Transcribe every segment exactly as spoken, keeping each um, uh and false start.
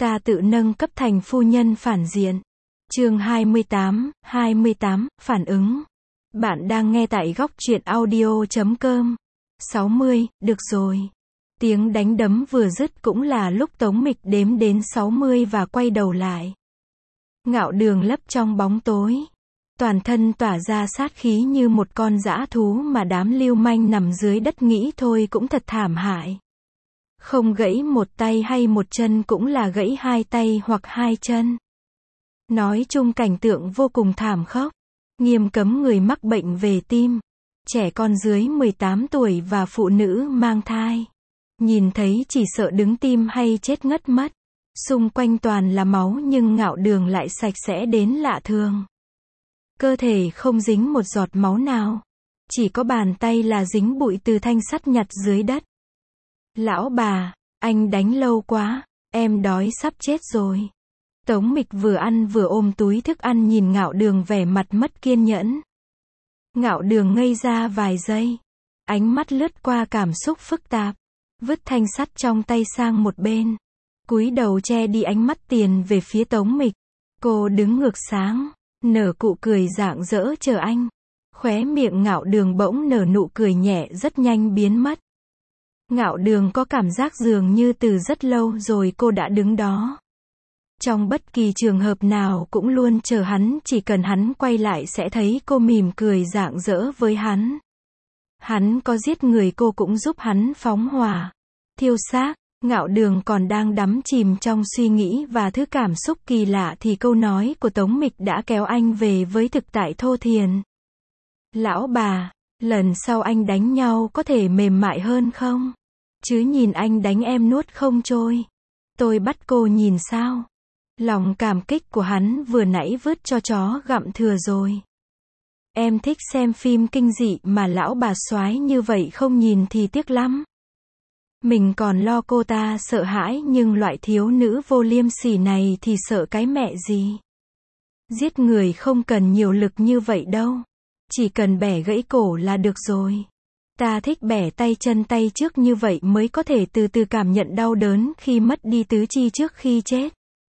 Ta tự nâng cấp thành phu nhân phản diện. Chương hai mươi tám, hai mươi tám, phản ứng. Bạn đang nghe tại góc truyện audio chấm com. sáu mươi, được rồi. Tiếng đánh đấm vừa dứt cũng là lúc Tống Mịch đếm đến sáu mươi và quay đầu lại. Ngạo Đường lấp trong bóng tối. Toàn thân tỏa ra sát khí như một con dã thú mà đám lưu manh nằm dưới đất nghĩ thôi cũng thật thảm hại. Không gãy một tay hay một chân cũng là gãy hai tay hoặc hai chân. Nói chung cảnh tượng vô cùng thảm khốc. Nghiêm cấm người mắc bệnh về tim, trẻ con dưới mười tám tuổi và phụ nữ mang thai. Nhìn thấy chỉ sợ đứng tim hay chết ngất mất. Xung quanh toàn là máu nhưng Ngạo Đường lại sạch sẽ đến lạ thường. Cơ thể không dính một giọt máu nào. Chỉ có bàn tay là dính bụi từ thanh sắt nhặt dưới đất. Lão bà, anh đánh lâu quá, em đói sắp chết rồi. Tống Mịch vừa ăn vừa ôm túi thức ăn nhìn Ngạo Đường vẻ mặt mất kiên nhẫn. Ngạo Đường ngây ra vài giây. Ánh mắt lướt qua cảm xúc phức tạp. Vứt thanh sắt trong tay sang một bên. Cúi đầu che đi ánh mắt tiền về phía Tống Mịch. Cô đứng ngược sáng, nở cụ cười rạng rỡ chờ anh. Khóe miệng Ngạo Đường bỗng nở nụ cười nhẹ rất nhanh biến mất. Ngạo Đường có cảm giác dường như từ rất lâu rồi cô đã đứng đó. Trong bất kỳ trường hợp nào cũng luôn chờ hắn, chỉ cần hắn quay lại sẽ thấy cô mỉm cười rạng rỡ với hắn. Hắn có giết người cô cũng giúp hắn phóng hỏa, thiêu xác. Ngạo Đường còn đang đắm chìm trong suy nghĩ và thứ cảm xúc kỳ lạ thì câu nói của Tống Mịch đã kéo anh về với thực tại thô thiển. Lão bà, lần sau anh đánh nhau có thể mềm mại hơn không? Chứ nhìn anh đánh em nuốt không trôi. Tôi bắt cô nhìn sao? Lòng cảm kích của hắn vừa nãy vứt cho chó gặm thừa rồi. Em thích xem phim kinh dị mà lão bà soái như vậy không nhìn thì tiếc lắm. Mình còn lo cô ta sợ hãi nhưng loại thiếu nữ vô liêm sỉ này thì sợ cái mẹ gì. Giết người không cần nhiều lực như vậy đâu. Chỉ cần bẻ gãy cổ là được rồi. Ta thích bẻ tay chân tay trước như vậy mới có thể từ từ cảm nhận đau đớn khi mất đi tứ chi trước khi chết.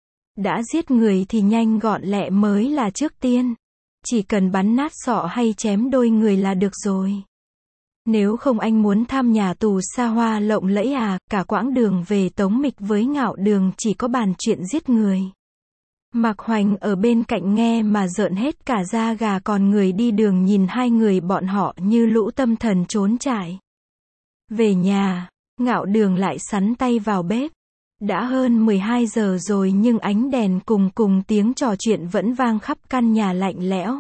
Đã giết người thì nhanh gọn lẹ mới là trước tiên. Chỉ cần bắn nát sọ hay chém đôi người là được rồi. Nếu không anh muốn thăm nhà tù xa hoa lộng lẫy à? Cả quãng đường về Tống Mịch với Ngạo Đường chỉ có bàn chuyện giết người. Mạc Hoành ở bên cạnh nghe mà rợn hết cả da gà, còn người đi đường nhìn hai người bọn họ như lũ tâm thần trốn trại. Về nhà, Ngạo Đường lại sắn tay vào bếp. Đã hơn mười hai giờ rồi nhưng ánh đèn cùng cùng tiếng trò chuyện vẫn vang khắp căn nhà lạnh lẽo.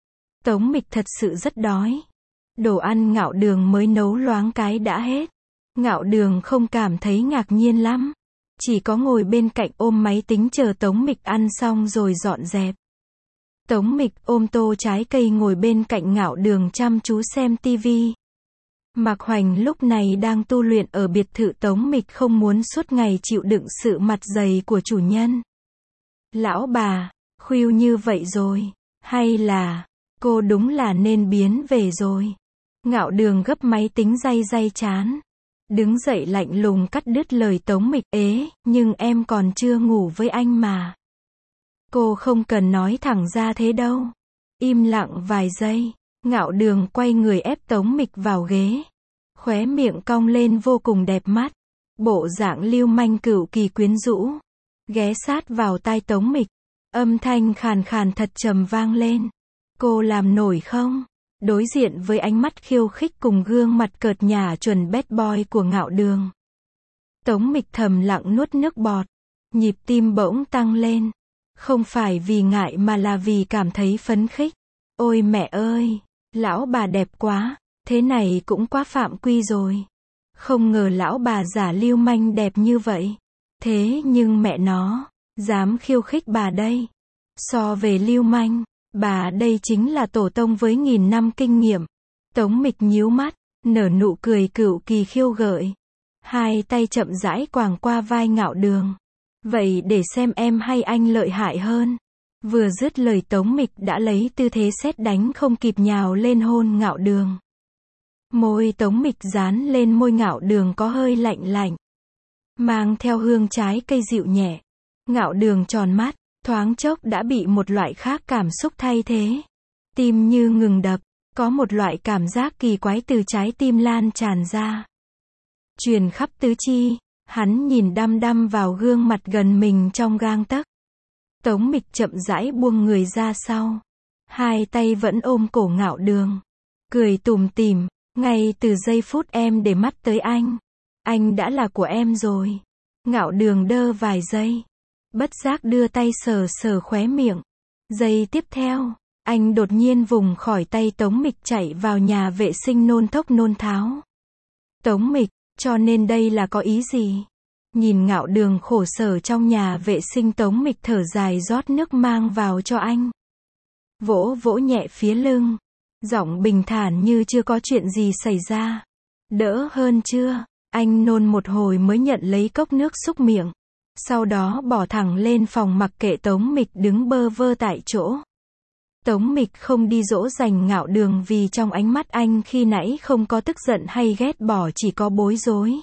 Tống Mịch thật sự rất đói. Đồ ăn Ngạo Đường mới nấu loáng cái đã hết. Ngạo Đường không cảm thấy ngạc nhiên lắm. Chỉ có ngồi bên cạnh ôm máy tính chờ Tống Mịch ăn xong rồi dọn dẹp. Tống Mịch ôm tô trái cây ngồi bên cạnh Ngạo Đường chăm chú xem tivi. Mạc Hoành lúc này đang tu luyện ở biệt thự. Tống Mịch không muốn suốt ngày chịu đựng sự mặt dày của chủ nhân. Lão bà, khuya như vậy rồi, hay là, cô đúng là nên biến về rồi. Ngạo Đường gấp máy tính day day chán. Đứng dậy lạnh lùng cắt đứt lời Tống Mịch. Ế, nhưng em còn chưa ngủ với anh mà. Cô không cần nói thẳng ra thế đâu. Im lặng vài giây. Ngạo Đường quay người ép Tống Mịch vào ghế. Khóe miệng cong lên vô cùng đẹp mắt. Bộ dạng lưu manh cửu kỳ quyến rũ. Ghé sát vào tai Tống Mịch. Âm thanh khàn khàn thật trầm vang lên. Cô làm nổi không? Đối diện với ánh mắt khiêu khích cùng gương mặt cợt nhả chuẩn bad boy của Ngạo Đường. Tống Mịch thầm lặng nuốt nước bọt. Nhịp tim bỗng tăng lên. Không phải vì ngại mà là vì cảm thấy phấn khích. Ôi mẹ ơi, lão bà đẹp quá, thế này cũng quá phạm quy rồi. Không ngờ lão bà giả lưu manh đẹp như vậy. Thế nhưng mẹ nó, dám khiêu khích bà đây. So về lưu manh, bà đây chính là tổ tông với nghìn năm kinh nghiệm. Tống Mịch nhíu mắt, nở nụ cười cửu kỳ khiêu gợi. Hai tay chậm rãi quàng qua vai Ngạo Đường. Vậy để xem em hay anh lợi hại hơn. Vừa dứt lời Tống Mịch đã lấy tư thế sét đánh không kịp nhào lên hôn Ngạo Đường. Môi Tống Mịch dán lên môi Ngạo Đường có hơi lạnh lạnh. Mang theo hương trái cây dịu nhẹ. Ngạo Đường tròn mắt, thoáng chốc đã bị một loại khác cảm xúc thay thế. Tim như ngừng đập, có một loại cảm giác kỳ quái từ trái tim lan tràn ra. Truyền khắp tứ chi, hắn nhìn đăm đăm vào gương mặt gần mình trong gang tấc. Tống Mịch chậm rãi buông người ra sau. Hai tay vẫn ôm cổ Ngạo Đường. Cười tủm tỉm, ngay từ giây phút em để mắt tới anh. Anh đã là của em rồi. Ngạo Đường đơ vài giây. Bất giác đưa tay sờ sờ khóe miệng. Giây tiếp theo, anh đột nhiên vùng khỏi tay Tống Mịch chạy vào nhà vệ sinh nôn thốc nôn tháo. Tống Mịch, cho nên đây là có ý gì? Nhìn Ngạo Đường khổ sở trong nhà vệ sinh, Tống Mịch thở dài rót nước mang vào cho anh. Vỗ vỗ nhẹ phía lưng. Giọng bình thản như chưa có chuyện gì xảy ra. Đỡ hơn chưa? Anh nôn một hồi mới nhận lấy cốc nước xúc miệng. Sau đó bỏ thẳng lên phòng mặc kệ Tống Mịch đứng bơ vơ tại chỗ. Tống Mịch không đi dỗ dành Ngạo Đường vì trong ánh mắt anh khi nãy không có tức giận hay ghét bỏ, chỉ có bối rối.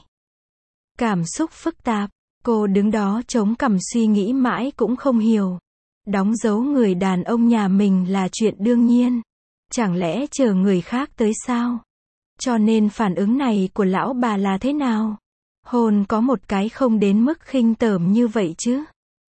Cảm xúc phức tạp, cô đứng đó chống cằm suy nghĩ mãi cũng không hiểu. Đóng dấu người đàn ông nhà mình là chuyện đương nhiên. Chẳng lẽ chờ người khác tới sao? Cho nên phản ứng này của lão bà là thế nào? Hôn có một cái không đến mức khinh tởm như vậy chứ.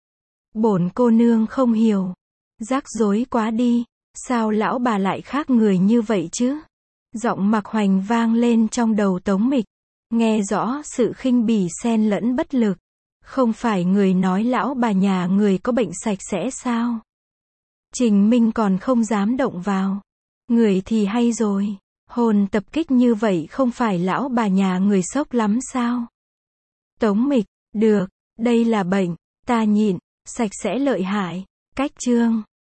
Bổn cô nương không hiểu. Rắc rối quá đi. Sao lão bà lại khác người như vậy chứ? Giọng Mạc Hoành vang lên trong đầu Tống Mịch. Nghe rõ sự khinh bỉ xen lẫn bất lực. Không phải người nói lão bà nhà người có bệnh sạch sẽ sao? Trình Minh còn không dám động vào. Người thì hay rồi. Hồn tập kích như vậy không phải lão bà nhà người sốc lắm sao? Tống Mịch, được, đây là bệnh, ta nhịn, sạch sẽ lợi hại. Cách chương